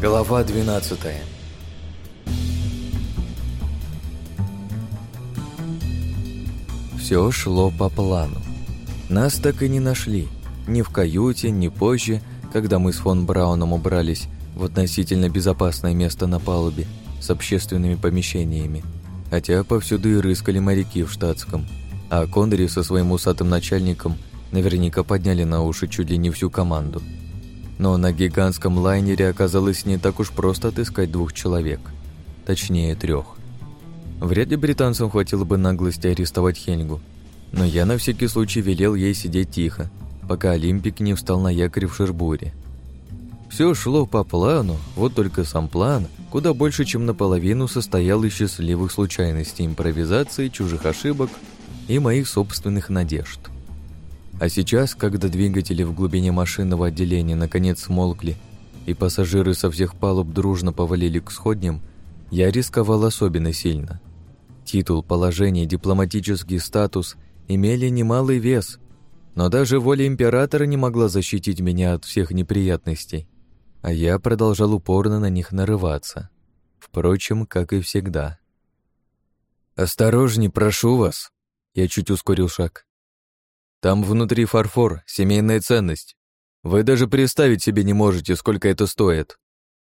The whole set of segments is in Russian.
Глава 12. Все шло по плану. Нас так и не нашли. Ни в каюте, ни позже, когда мы с фон Брауном убрались в относительно безопасное место на палубе с общественными помещениями. Хотя повсюду и рыскали моряки в штатском. А Коннери со своим усатым начальником наверняка подняли на уши чуть ли не всю команду. Но на гигантском лайнере оказалось не так уж просто отыскать 2 человек. Точнее, 3. Вряд ли британцам хватило бы наглости арестовать Хельгу. Но я на всякий случай велел ей сидеть тихо, пока Олимпик не встал на якорь в Шербуре. Все шло по плану, вот только сам план куда больше, чем наполовину, состоял из счастливых случайностей, импровизации, чужих ошибок и моих собственных надежд. А сейчас, когда двигатели в глубине машинного отделения наконец смолкли и пассажиры со всех палуб дружно повалили к сходням, я рисковал особенно сильно. Титул, положение, дипломатический статус имели немалый вес, но даже воля императора не могла защитить меня от всех неприятностей, а я продолжал упорно на них нарываться. Впрочем, как и всегда. «Осторожней, прошу вас!» Я чуть ускорил шаг. «Там внутри фарфор, семейная ценность. Вы даже представить себе не можете, сколько это стоит».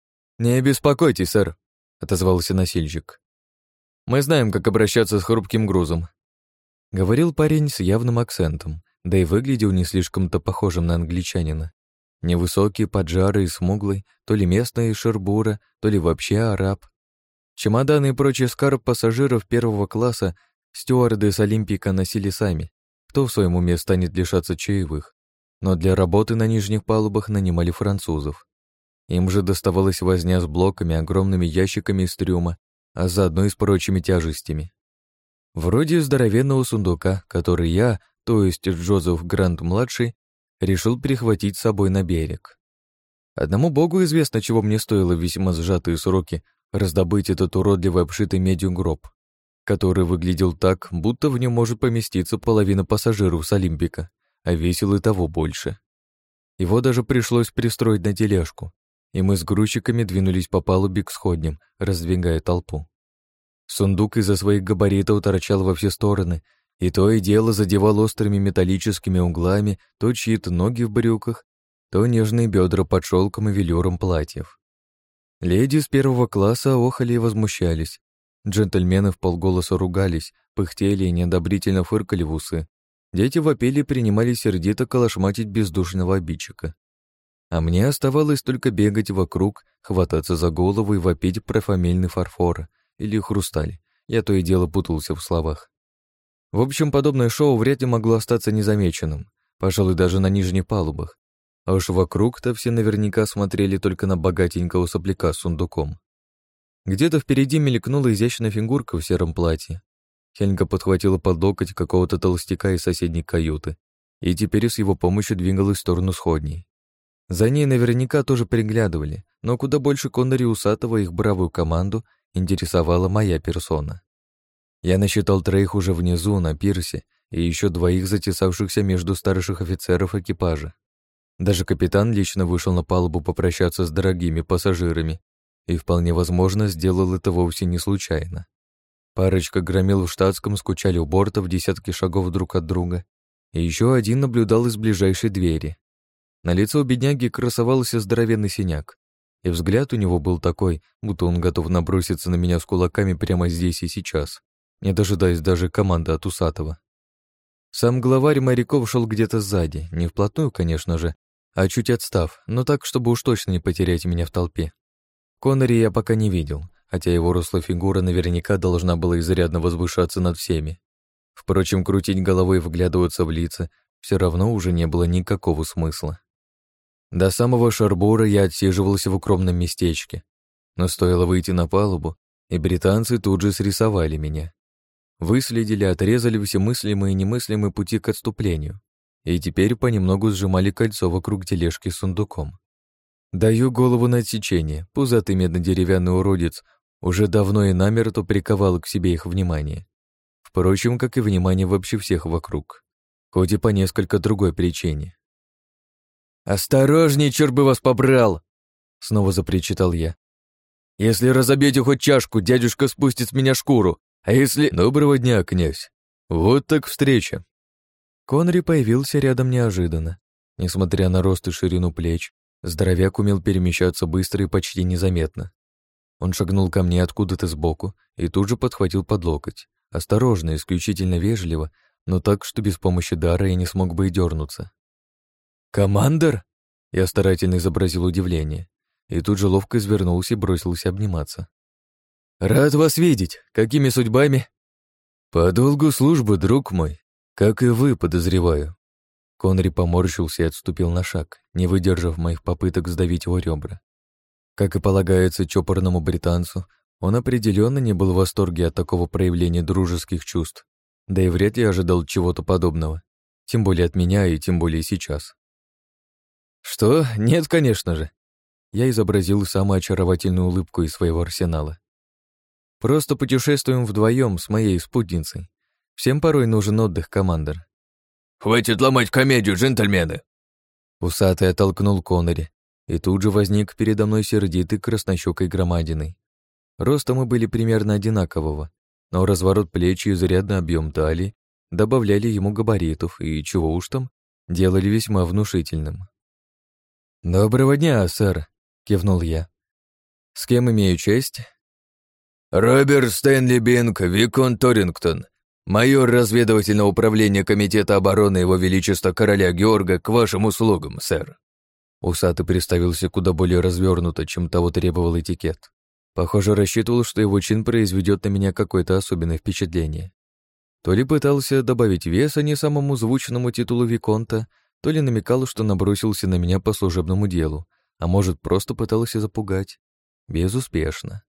«Не беспокойтесь, сэр», — отозвался носильщик. «Мы знаем, как обращаться с хрупким грузом», — говорил парень с явным акцентом, да и выглядел не слишком-то похожим на англичанина. Невысокий, поджарый и смуглый, то ли местный из Шербура, то ли вообще араб. Чемоданы и прочий скарб пассажиров первого класса стюарды с Олимпика носили сами. Кто в своем уме станет лишаться чаевых? Но для работы на нижних палубах нанимали французов. Им же доставалась возня с блоками, огромными ящиками из трюма, а заодно и с прочими тяжестями. Вроде здоровенного сундука, который я, то есть Джозеф Грант-младший, решил прихватить с собой на берег. Одному богу известно, чего мне стоило в весьма сжатые сроки раздобыть этот уродливый обшитый медью гроб, который выглядел так, будто в нем может поместиться половина пассажиров с Олимпика, а весил и того больше. Его даже пришлось пристроить на тележку, и мы с грузчиками двинулись по палубе к сходням, раздвигая толпу. Сундук из-за своих габаритов торчал во все стороны, и то и дело задевал острыми металлическими углами то чьи-то ноги в брюках, то нежные бедра под шелком и велюром платьев. Леди с первого класса охали и возмущались. Джентльмены вполголоса ругались, пыхтели и неодобрительно фыркали в усы. Дети вопили и принимались сердито колошматить бездушного обидчика. А мне оставалось только бегать вокруг, хвататься за голову и вопить про фамильный фарфор или хрусталь. Я то и дело путался в словах. В общем, подобное шоу вряд ли могло остаться незамеченным, пожалуй, даже на нижних палубах. А уж вокруг-то все наверняка смотрели только на богатенького сопляка с сундуком. Где-то впереди мелькнула изящная фигурка в сером платье. Хельга подхватила под локоть какого-то толстяка из соседней каюты и теперь с его помощью двигалась в сторону сходней. За ней наверняка тоже приглядывали, но куда больше Коннери Усатого и их бравую команду интересовала моя персона. Я насчитал 3 уже внизу, на пирсе, и еще 2 затесавшихся между старших офицеров экипажа. Даже капитан лично вышел на палубу попрощаться с дорогими пассажирами и, вполне возможно, сделал это вовсе не случайно. Парочка громил в штатском скучали у борта в десятки шагов друг от друга, и еще один наблюдал из ближайшей двери. На лице у бедняги красовался здоровенный синяк, и взгляд у него был такой, будто он готов наброситься на меня с кулаками прямо здесь и сейчас, не дожидаясь даже команды от Усатого. Сам главарь моряков шел где-то сзади, не вплотную, конечно же, а чуть отстав, но так, чтобы уж точно не потерять меня в толпе. Коннери я пока не видел, хотя его рослая фигура наверняка должна была изрядно возвышаться над всеми. Впрочем, крутить головой и вглядываться в лица все равно уже не было никакого смысла. До самого Шербура я отсиживался в укромном местечке, но стоило выйти на палубу, и британцы тут же срисовали меня. Выследили, отрезали все мыслимые и немыслимые пути к отступлению, и теперь понемногу сжимали кольцо вокруг тележки с сундуком. Даю голову на отсечение, пузатый медно-деревянный уродец уже давно и намертво приковал к себе их внимание. Впрочем, как и внимание вообще всех вокруг, хоть и по несколько другой причине. «Осторожней, черт бы вас побрал!» снова запричитал я. «Если разобьете хоть чашку, дядюшка спустит с меня шкуру, а если...» «Доброго дня, князь! Вот так встреча!» Конри появился рядом неожиданно. Несмотря на рост и ширину плеч, здоровяк умел перемещаться быстро и почти незаметно. Он шагнул ко мне откуда-то сбоку и тут же подхватил под локоть. Осторожно, исключительно вежливо, но так, что без помощи дара я не смог бы и дернуться. «Командор?» Я старательно изобразил удивление и тут же ловко извернулся и бросился обниматься. «Рад вас видеть! Какими судьбами?» «По долгу службы, друг мой, как и вы, подозреваю». Конри поморщился и отступил на шаг, не выдержав моих попыток сдавить его ребра. Как и полагается чопорному британцу, он определенно не был в восторге от такого проявления дружеских чувств, да и вряд ли ожидал чего-то подобного, тем более от меня и тем более сейчас. «Что? Нет, конечно же». Я изобразил самую очаровательную улыбку из своего арсенала. «Просто путешествуем вдвоем с моей спутницей. Всем порой нужен отдых, командор». «Хватит ломать комедию, джентльмены!» Усатый оттолкнул Коннери, и тут же возник передо мной сердитый краснощёкой громадиной. Ростом мы были примерно одинакового, но разворот плеч и изрядный объем талии добавляли ему габаритов и, чего уж там, делали весьма внушительным. «Доброго дня, сэр», — кивнул я. «С кем имею честь?» «Роберт Стэнли Бинг, виконт Торингтон, майор разведывательного управления Комитета обороны Его Величества Короля Георга, к вашим услугам, сэр». Усатый представился куда более развернуто, чем того требовал этикет. Похоже, рассчитывал, что его чин произведет на меня какое-то особенное впечатление. То ли пытался добавить веса не самому звучному титулу виконта, то ли намекал, что набросился на меня по служебному делу, а может, просто пытался запугать. Безуспешно.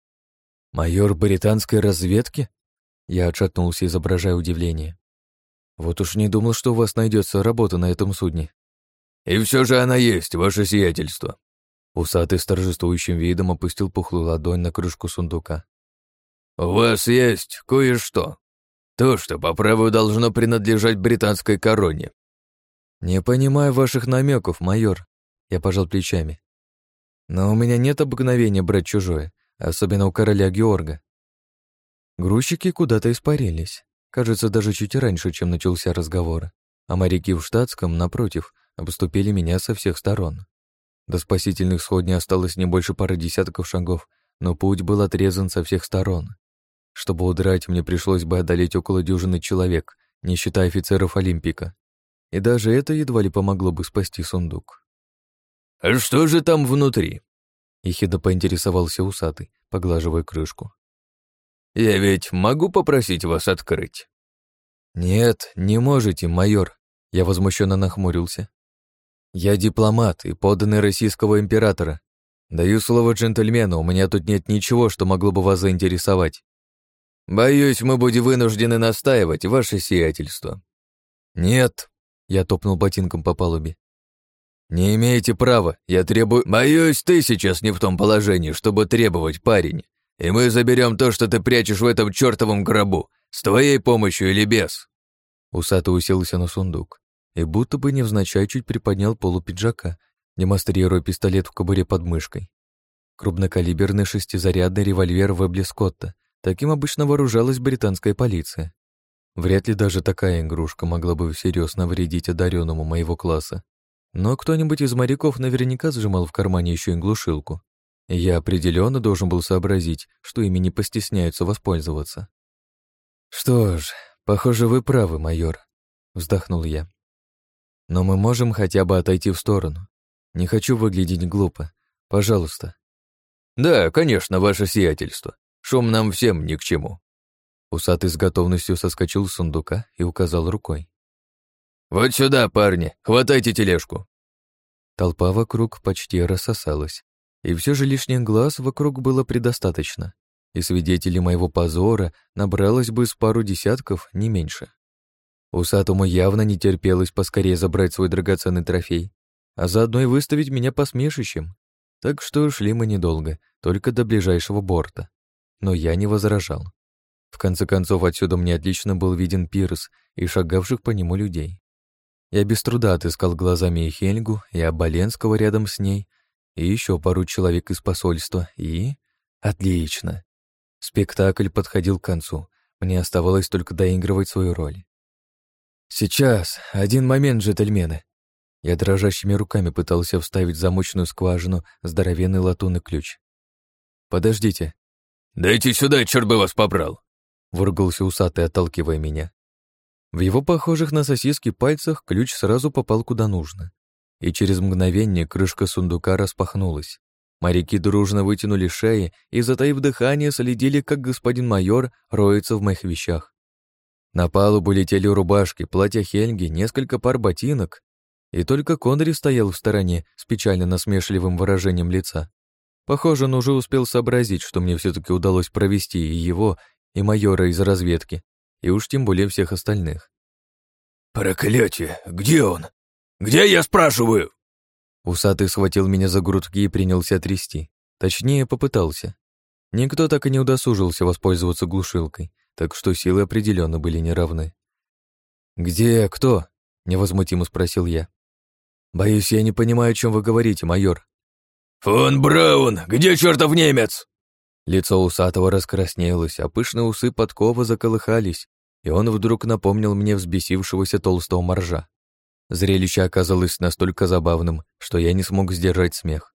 «Майор британской разведки?» Я отшатнулся, изображая удивление. «Вот уж не думал, что у вас найдется работа на этом судне». «И все же она есть, ваше сиятельство». Усатый с торжествующим видом опустил пухлую ладонь на крышку сундука. «У вас есть кое-что. То, что по праву должно принадлежать британской короне». «Не понимаю ваших намеков, майор», — я пожал плечами. «Но у меня нет обыкновения брать чужое, особенно у короля Георга». Грузчики куда-то испарились, кажется, даже чуть раньше, чем начался разговор, а моряки в штатском, напротив, обступили меня со всех сторон. До спасительных сходней осталось не больше пары десятков шагов, но путь был отрезан со всех сторон. Чтобы удрать, мне пришлось бы одолеть около дюжины человек, не считая офицеров Олимпика. И даже это едва ли помогло бы спасти сундук. «А что же там внутри?» — ехидно поинтересовался усатый, поглаживая крышку. «Я ведь могу попросить вас открыть?» «Нет, не можете, майор», — я возмущенно нахмурился. «Я дипломат и подданный российского императора. Даю слово джентльмену, у меня тут нет ничего, что могло бы вас заинтересовать». «Боюсь, мы будем вынуждены настаивать, ваше сиятельство». «Нет», — я топнул ботинком по палубе. «Не имеете права, я требую...» «Боюсь, ты сейчас не в том положении, чтобы требовать, парень, и мы заберем то, что ты прячешь в этом чертовом гробу, с твоей помощью или без». Усатый уселся на сундук и будто бы невзначай чуть приподнял полу пиджака, демонстрируя пистолет в кобуре под мышкой. Крупнокалиберный шестизарядный револьвер Вебли Скотта. Таким обычно вооружалась британская полиция. Вряд ли даже такая игрушка могла бы всерьез навредить одаренному моего класса. Но кто-нибудь из моряков наверняка сжимал в кармане еще и глушилку. И я определенно должен был сообразить, что ими не постесняются воспользоваться. «Что ж, похоже, вы правы, майор», — вздохнул я. «Но мы можем хотя бы отойти в сторону. Не хочу выглядеть глупо. Пожалуйста». «Да, конечно, ваше сиятельство. Шум нам всем ни к чему». Усатый с готовностью соскочил с сундука и указал рукой. «Вот сюда, парни, хватайте тележку». Толпа вокруг почти рассосалась, и все же лишних глаз вокруг было предостаточно, и свидетелей моего позора набралось бы с пару десятков, не меньше. Усатому явно не терпелось поскорее забрать свой драгоценный трофей, а заодно и выставить меня посмешищем. Так что шли мы недолго, только до ближайшего борта. Но я не возражал. В конце концов, отсюда мне отлично был виден пирс и шагавших по нему людей. Я без труда отыскал глазами и Хельгу, и Оболенского рядом с ней, и еще пару человек из посольства, и... Отлично. Спектакль подходил к концу. Мне оставалось только доигрывать свою роль. «Сейчас, один момент, джентльмены». Я дрожащими руками пытался вставить в замочную скважину здоровенный латунный ключ. «Подождите». «Дайте сюда, черт бы вас побрал!» — выругался усатый, отталкивая меня. В его похожих на сосиски пальцах ключ сразу попал куда нужно. И через мгновение крышка сундука распахнулась. Моряки дружно вытянули шеи и, затаив дыхание, следили, как господин майор роется в моих вещах. На палубу летели рубашки, платья Хельги, несколько пар ботинок, и только Конри стоял в стороне с печально насмешливым выражением лица. Похоже, он уже успел сообразить, что мне все-таки удалось провести и его, и майора из разведки, и уж тем более всех остальных. «Проклятие! Где он? Где, я спрашиваю?» Усатый схватил меня за грудки и принялся трясти. Точнее, попытался. Никто так и не удосужился воспользоваться глушилкой, так что силы определенно были неравны. «Где кто?» — невозмутимо спросил я. «Боюсь, я не понимаю, о чем вы говорите, майор». «Фон Браун! Где чертов немец?» Лицо усатого раскраснелось, а пышные усы подкова заколыхались, и он вдруг напомнил мне взбесившегося толстого моржа. Зрелище оказалось настолько забавным, что я не смог сдержать смех.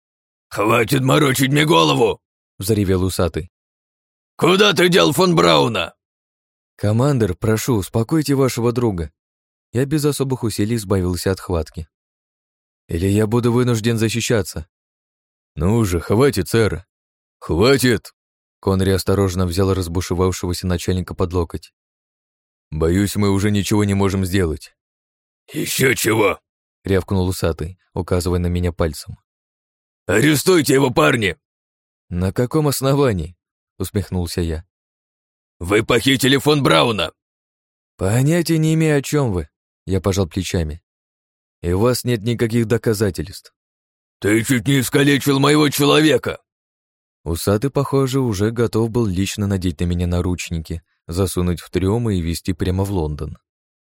«Хватит морочить мне голову!» — взревел усатый. «Куда ты дел фон Брауна?» «Командир, прошу, успокойте вашего друга». Я без особых усилий избавился от хватки. «Или я буду вынужден защищаться». «Ну же, хватит, сэр!» «Хватит!» Конри осторожно взял разбушевавшегося начальника под локоть. «Боюсь, мы уже ничего не можем сделать». «Еще чего?» — рявкнул усатый, указывая на меня пальцем. «Арестуйте его, парни!» «На каком основании?» — усмехнулся я. «Вы похитили фон Брауна!» «Понятия не имею, о чем вы», — я пожал плечами. «И у вас нет никаких доказательств». «Ты чуть не искалечил моего человека!» Усатый, похоже, уже готов был лично надеть на меня наручники, засунуть в трюм и везти прямо в Лондон.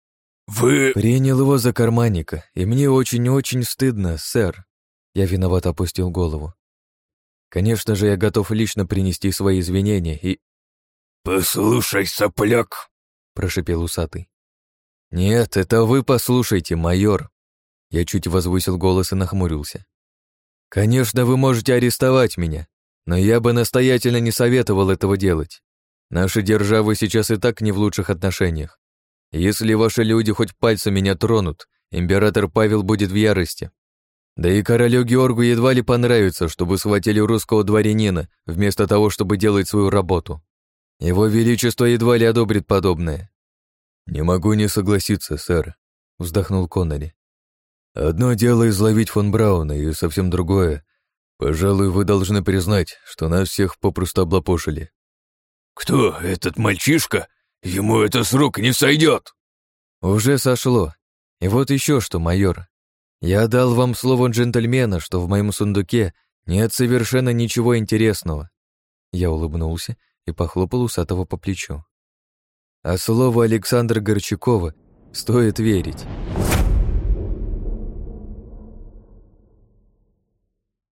«Вы...» «Принял его за карманника, и мне очень-очень стыдно, сэр». Я виновато опустил голову. «Конечно же, я готов лично принести свои извинения и...» «Послушай, сопляк!» — прошипел усатый. «Нет, это вы послушайте, майор». Я чуть возвысил голос и нахмурился. «Конечно, вы можете арестовать меня, но я бы настоятельно не советовал этого делать. Наши державы сейчас и так не в лучших отношениях. Если ваши люди хоть пальцем меня тронут, император Павел будет в ярости. Да и королю Георгу едва ли понравится, чтобы схватили русского дворянина, вместо того, чтобы делать свою работу. Его Величество едва ли одобрит подобное». «Не могу не согласиться, сэр», — вздохнул Коннери. «Одно дело изловить фон Брауна, и совсем другое. Пожалуй, вы должны признать, что нас всех попросту облапошили». «Кто этот мальчишка? Ему это с рук не сойдет!» «Уже сошло. И вот еще что, майор. Я дал вам слово джентльмена, что в моем сундуке нет совершенно ничего интересного». Я улыбнулся и похлопал усатого по плечу. «А слово Александра Горчакова стоит верить».